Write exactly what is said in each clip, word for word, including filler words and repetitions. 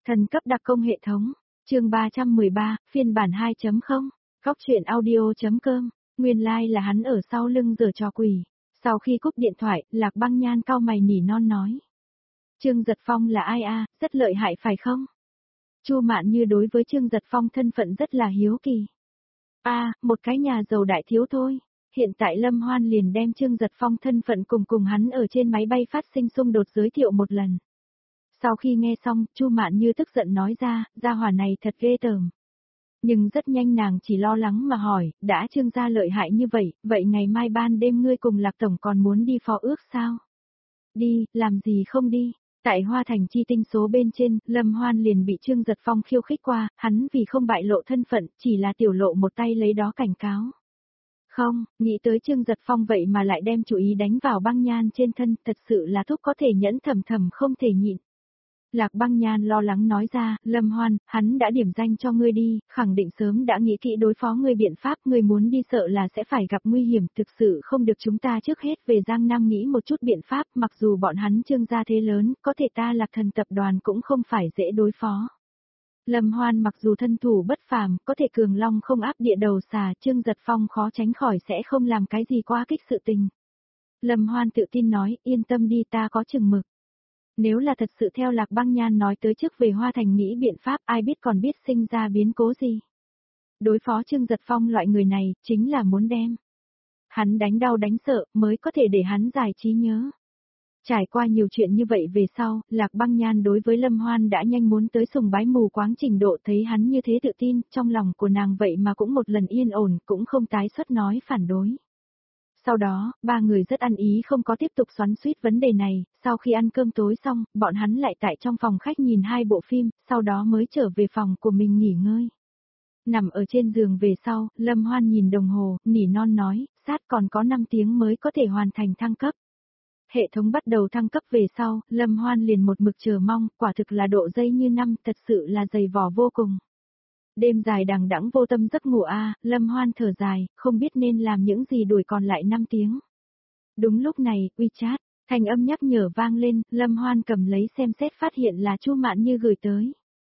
Thần cấp đặc công hệ thống, chương ba trăm mười ba, phiên bản hai chấm không, góc truyện audio.com, nguyên lai like là hắn ở sau lưng giở trò quỷ. Sau khi cúp điện thoại, Lạc Băng Nhan cau mày nỉ non nói. Trương Giật Phong là ai a, rất lợi hại phải không? Chu Mạn Như đối với Trương Giật Phong thân phận rất là hiếu kỳ. A, à, một cái nhà giàu đại thiếu thôi. Hiện tại Lâm Hoan liền đem Trương Giật Phong thân phận cùng cùng hắn ở trên máy bay phát sinh xung đột giới thiệu một lần. Sau khi nghe xong, Chu Mạn Như tức giận nói ra, gia hỏa này thật ghê tởm. Nhưng rất nhanh nàng chỉ lo lắng mà hỏi, đã Trương gia lợi hại như vậy, vậy ngày mai ban đêm ngươi cùng Lạc Tổng còn muốn đi phó ước sao? Đi, làm gì không đi? Tại Hoa Thành chi tinh số bên trên, Lâm Hoan liền bị Trương Giật Phong khiêu khích qua, hắn vì không bại lộ thân phận, chỉ là tiểu lộ một tay lấy đó cảnh cáo. Không, nghĩ tới Trương Giật Phong vậy mà lại đem chủ ý đánh vào Băng Nhan trên thân, thật sự là thúc có thể nhẫn thầm thầm không thể nhịn. Lạc Băng Nhan lo lắng nói ra, Lâm Hoan, hắn đã điểm danh cho ngươi đi, khẳng định sớm đã nghĩ kỹ đối phó ngươi biện pháp, ngươi muốn đi sợ là sẽ phải gặp nguy hiểm, thực sự không được chúng ta trước hết về Giang Nam nghĩ một chút biện pháp, mặc dù bọn hắn Trương gia thế lớn, có thể ta Lạc Thần tập đoàn cũng không phải dễ đối phó. Lâm Hoan mặc dù thân thủ bất phàm, có thể cường long không áp địa đầu xà, Trương Giật Phong khó tránh khỏi sẽ không làm cái gì quá kích sự tình. Lâm Hoan tự tin nói, yên tâm đi, ta có chừng mực. Nếu là thật sự theo Lạc Băng Nhan nói tới trước về Hoa Thành nghĩ biện pháp, ai biết còn biết sinh ra biến cố gì. Đối phó Trương Giật Phong loại người này, chính là muốn đem hắn đánh đau đánh sợ, mới có thể để hắn giải trí nhớ. Trải qua nhiều chuyện như vậy về sau, Lạc Băng Nhan đối với Lâm Hoan đã nhanh muốn tới sùng bái mù quáng trình độ, thấy hắn như thế tự tin, trong lòng của nàng vậy mà cũng một lần yên ổn, cũng không tái xuất nói phản đối. Sau đó, ba người rất ăn ý không có tiếp tục xoắn xuýt vấn đề này, sau khi ăn cơm tối xong, bọn hắn lại tại trong phòng khách nhìn hai bộ phim, sau đó mới trở về phòng của mình nghỉ ngơi. Nằm ở trên giường về sau, Lâm Hoan nhìn đồng hồ, nỉ non nói, sát còn có năm tiếng mới có thể hoàn thành thăng cấp. Hệ thống bắt đầu thăng cấp về sau, Lâm Hoan liền một mực chờ mong, quả thực là độ dây như năm, thật sự là dày vò vô cùng. Đêm dài đằng đẵng vô tâm giấc ngủ a, Lâm Hoan thở dài, không biết nên làm những gì đuổi còn lại năm tiếng. Đúng lúc này, WeChat, thanh âm nhắc nhở vang lên, Lâm Hoan cầm lấy xem xét phát hiện là Chu Mạn Như gửi tới.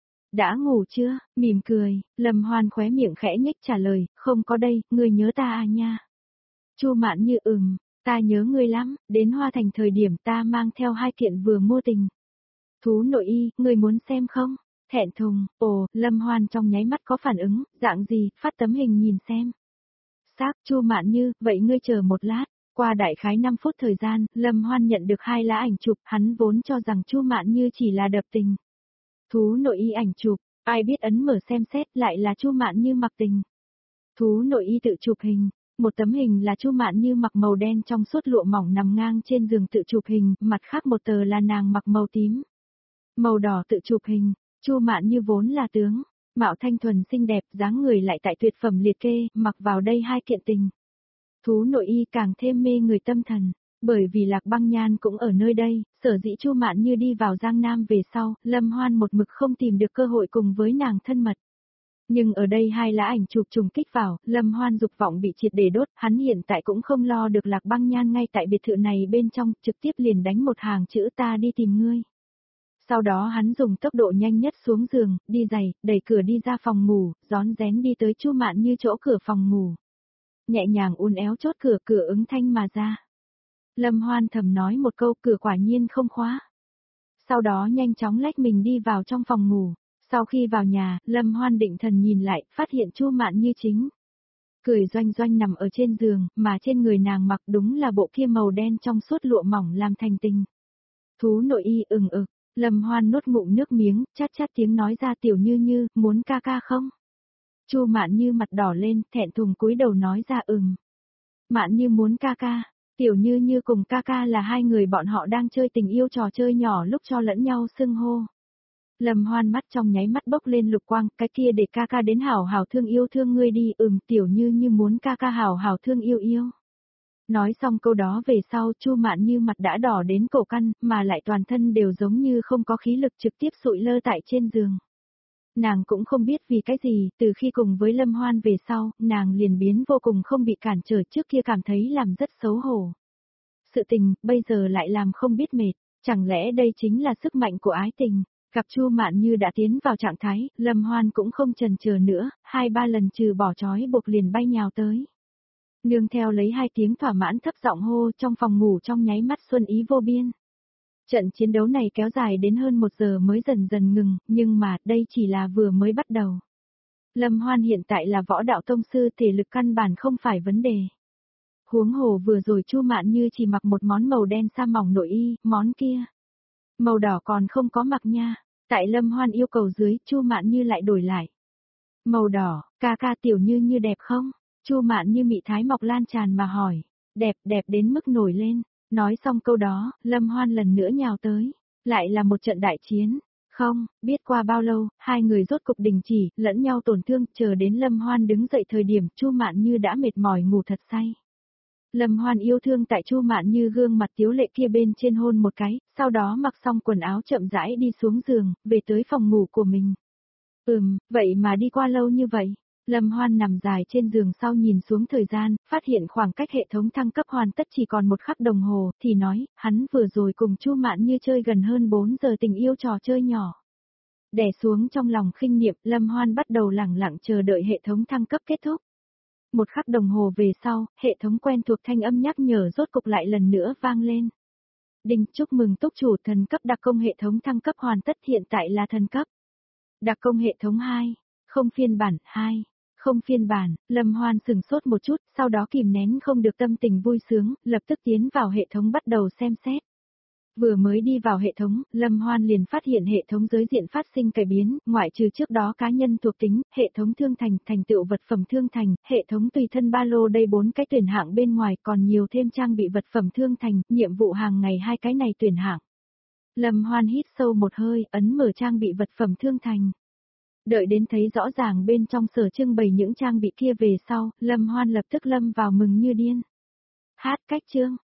Đã ngủ chưa? Mỉm cười, Lâm Hoan khóe miệng khẽ nhếch trả lời, không có đây, ngươi nhớ ta à nha. Chu Mạn Như ừm, ta nhớ ngươi lắm, đến Hoa Thành thời điểm ta mang theo hai kiện vừa mua tình. Thú nội y, ngươi muốn xem không? Thẹn thùng, ồ, Lâm Hoan trong nháy mắt có phản ứng, dạng gì, phát tấm hình nhìn xem. Xác, Chu Mạn Như, vậy ngươi chờ một lát, qua đại khái năm phút thời gian, Lâm Hoan nhận được hai lá ảnh chụp, hắn vốn cho rằng Chu Mạn Như chỉ là đập tình. Thú nội y ảnh chụp, ai biết ấn mở xem xét lại là Chu Mạn Như mặc tình. Thú nội y tự chụp hình, một tấm hình là Chu Mạn Như mặc màu đen trong suốt lụa mỏng nằm ngang trên giường tự chụp hình, mặt khác một tờ là nàng mặc màu tím. Màu đỏ tự chụp hình. Chu Mạn Như vốn là tướng, mạo thanh thuần xinh đẹp, dáng người lại tại tuyệt phẩm liệt kê, mặc vào đây hai kiện tình. Thú nội y càng thêm mê người tâm thần, bởi vì Lạc Băng Nhan cũng ở nơi đây, sở dĩ Chu Mạn Như đi vào Giang Nam về sau, Lâm Hoan một mực không tìm được cơ hội cùng với nàng thân mật. Nhưng ở đây hai lá ảnh chụp trùng kích vào, Lâm Hoan dục vọng bị triệt để đốt, hắn hiện tại cũng không lo được Lạc Băng Nhan ngay tại biệt thự này bên trong, trực tiếp liền đánh một hàng chữ ta đi tìm ngươi. Sau đó hắn dùng tốc độ nhanh nhất xuống giường, đi giày, đẩy cửa đi ra phòng ngủ, rón rén đi tới Chu Mạn Như chỗ cửa phòng ngủ. Nhẹ nhàng uốn éo chốt cửa, cửa ứng thanh mà ra. Lâm Hoan thầm nói một câu, cửa quả nhiên không khóa. Sau đó nhanh chóng lách mình đi vào trong phòng ngủ. Sau khi vào nhà, Lâm Hoan định thần nhìn lại, phát hiện Chu Mạn Như chính cười doanh doanh nằm ở trên giường, mà trên người nàng mặc đúng là bộ kia màu đen trong suốt lụa mỏng làm thành tình. Thú nội y ừng ực. Lâm Hoan nuốt ngụm nước miếng, chát chát tiếng nói ra Tiểu Như Như, muốn ca ca không? Chu Mạn Như mặt đỏ lên, thẹn thùng cúi đầu nói ra ừm. Mạn Như muốn ca ca, Tiểu Như Như cùng ca ca là hai người bọn họ đang chơi tình yêu trò chơi nhỏ lúc cho lẫn nhau xưng hô. Lâm Hoan mắt trong nháy mắt bốc lên lục quang, cái kia để ca ca đến hảo hảo thương yêu thương ngươi đi, ừm, Tiểu Như Như muốn ca ca hảo hảo thương yêu yêu. Nói xong câu đó về sau, Chu Mạn Như mặt đã đỏ đến cổ căn, mà lại toàn thân đều giống như không có khí lực, trực tiếp sụi lơ tại trên giường. Nàng cũng không biết vì cái gì, từ khi cùng với Lâm Hoan về sau, nàng liền biến vô cùng không bị cản trở, trước kia cảm thấy làm rất xấu hổ. Sự tình, bây giờ lại làm không biết mệt, chẳng lẽ đây chính là sức mạnh của ái tình. Gặp Chu Mạn Như đã tiến vào trạng thái, Lâm Hoan cũng không chần chờ nữa, hai ba lần trừ bỏ trói buộc liền bay nhào tới. Nương theo lấy hai tiếng thỏa mãn thấp giọng hô, trong phòng ngủ trong nháy mắt xuân ý vô biên. Trận chiến đấu này kéo dài đến hơn một giờ mới dần dần ngừng, nhưng mà đây chỉ là vừa mới bắt đầu. Lâm Hoan hiện tại là võ đạo tông sư, thể lực căn bản không phải vấn đề. Huống hồ vừa rồi Chu Mạn Như chỉ mặc một món màu đen sa mỏng nội y, món kia màu đỏ còn không có mặc nha. Tại Lâm Hoan yêu cầu dưới, Chu Mạn Như lại đổi lại. Màu đỏ, ca ca Tiểu Như Như đẹp không? Chu Mạn Như mị thái mọc lan tràn mà hỏi. Đẹp, đẹp đến mức nổi lên. Nói xong câu đó, Lâm Hoan lần nữa nhào tới. Lại là một trận đại chiến. Không, biết qua bao lâu, hai người rốt cục đình chỉ, lẫn nhau tổn thương, chờ đến Lâm Hoan đứng dậy thời điểm Chu Mạn Như đã mệt mỏi ngủ thật say. Lâm Hoan yêu thương tại Chu Mạn Như gương mặt tiếu lệ kia bên trên hôn một cái, sau đó mặc xong quần áo chậm rãi đi xuống giường, về tới phòng ngủ của mình. Ừm, vậy mà đi qua lâu như vậy. Lâm Hoan nằm dài trên giường sau nhìn xuống thời gian, phát hiện khoảng cách hệ thống thăng cấp hoàn tất chỉ còn một khắc đồng hồ, thì nói, hắn vừa rồi cùng Chu Mạn Như chơi gần hơn bốn giờ tình yêu trò chơi nhỏ. Đè xuống trong lòng khinh niệm, Lâm Hoan bắt đầu lẳng lặng chờ đợi hệ thống thăng cấp kết thúc. Một khắc đồng hồ về sau, hệ thống quen thuộc thanh âm nhắc nhở rốt cục lại lần nữa vang lên. Đinh, chúc mừng túc chủ thần cấp đặc công hệ thống thăng cấp hoàn tất, hiện tại là thần cấp. Đặc công hệ thống hai, không phiên bản hai, không phiên bản, Lâm Hoan sừng sốt một chút, sau đó kìm nén không được tâm tình vui sướng, lập tức tiến vào hệ thống bắt đầu xem xét. Vừa mới đi vào hệ thống, Lâm Hoan liền phát hiện hệ thống giới diện phát sinh cải biến, ngoại trừ trước đó cá nhân thuộc tính, hệ thống thương thành, thành tựu vật phẩm thương thành, hệ thống tùy thân ba lô đây bốn cái tuyển hạng bên ngoài còn nhiều thêm trang bị vật phẩm thương thành, nhiệm vụ hàng ngày hai cái này tuyển hạng. Lâm Hoan hít sâu một hơi, ấn mở trang bị vật phẩm thương thành. Đợi đến thấy rõ ràng bên trong sở trưng bày những trang bị kia về sau, Lâm Hoan lập tức lâm vào mừng như điên. Hát cách chương.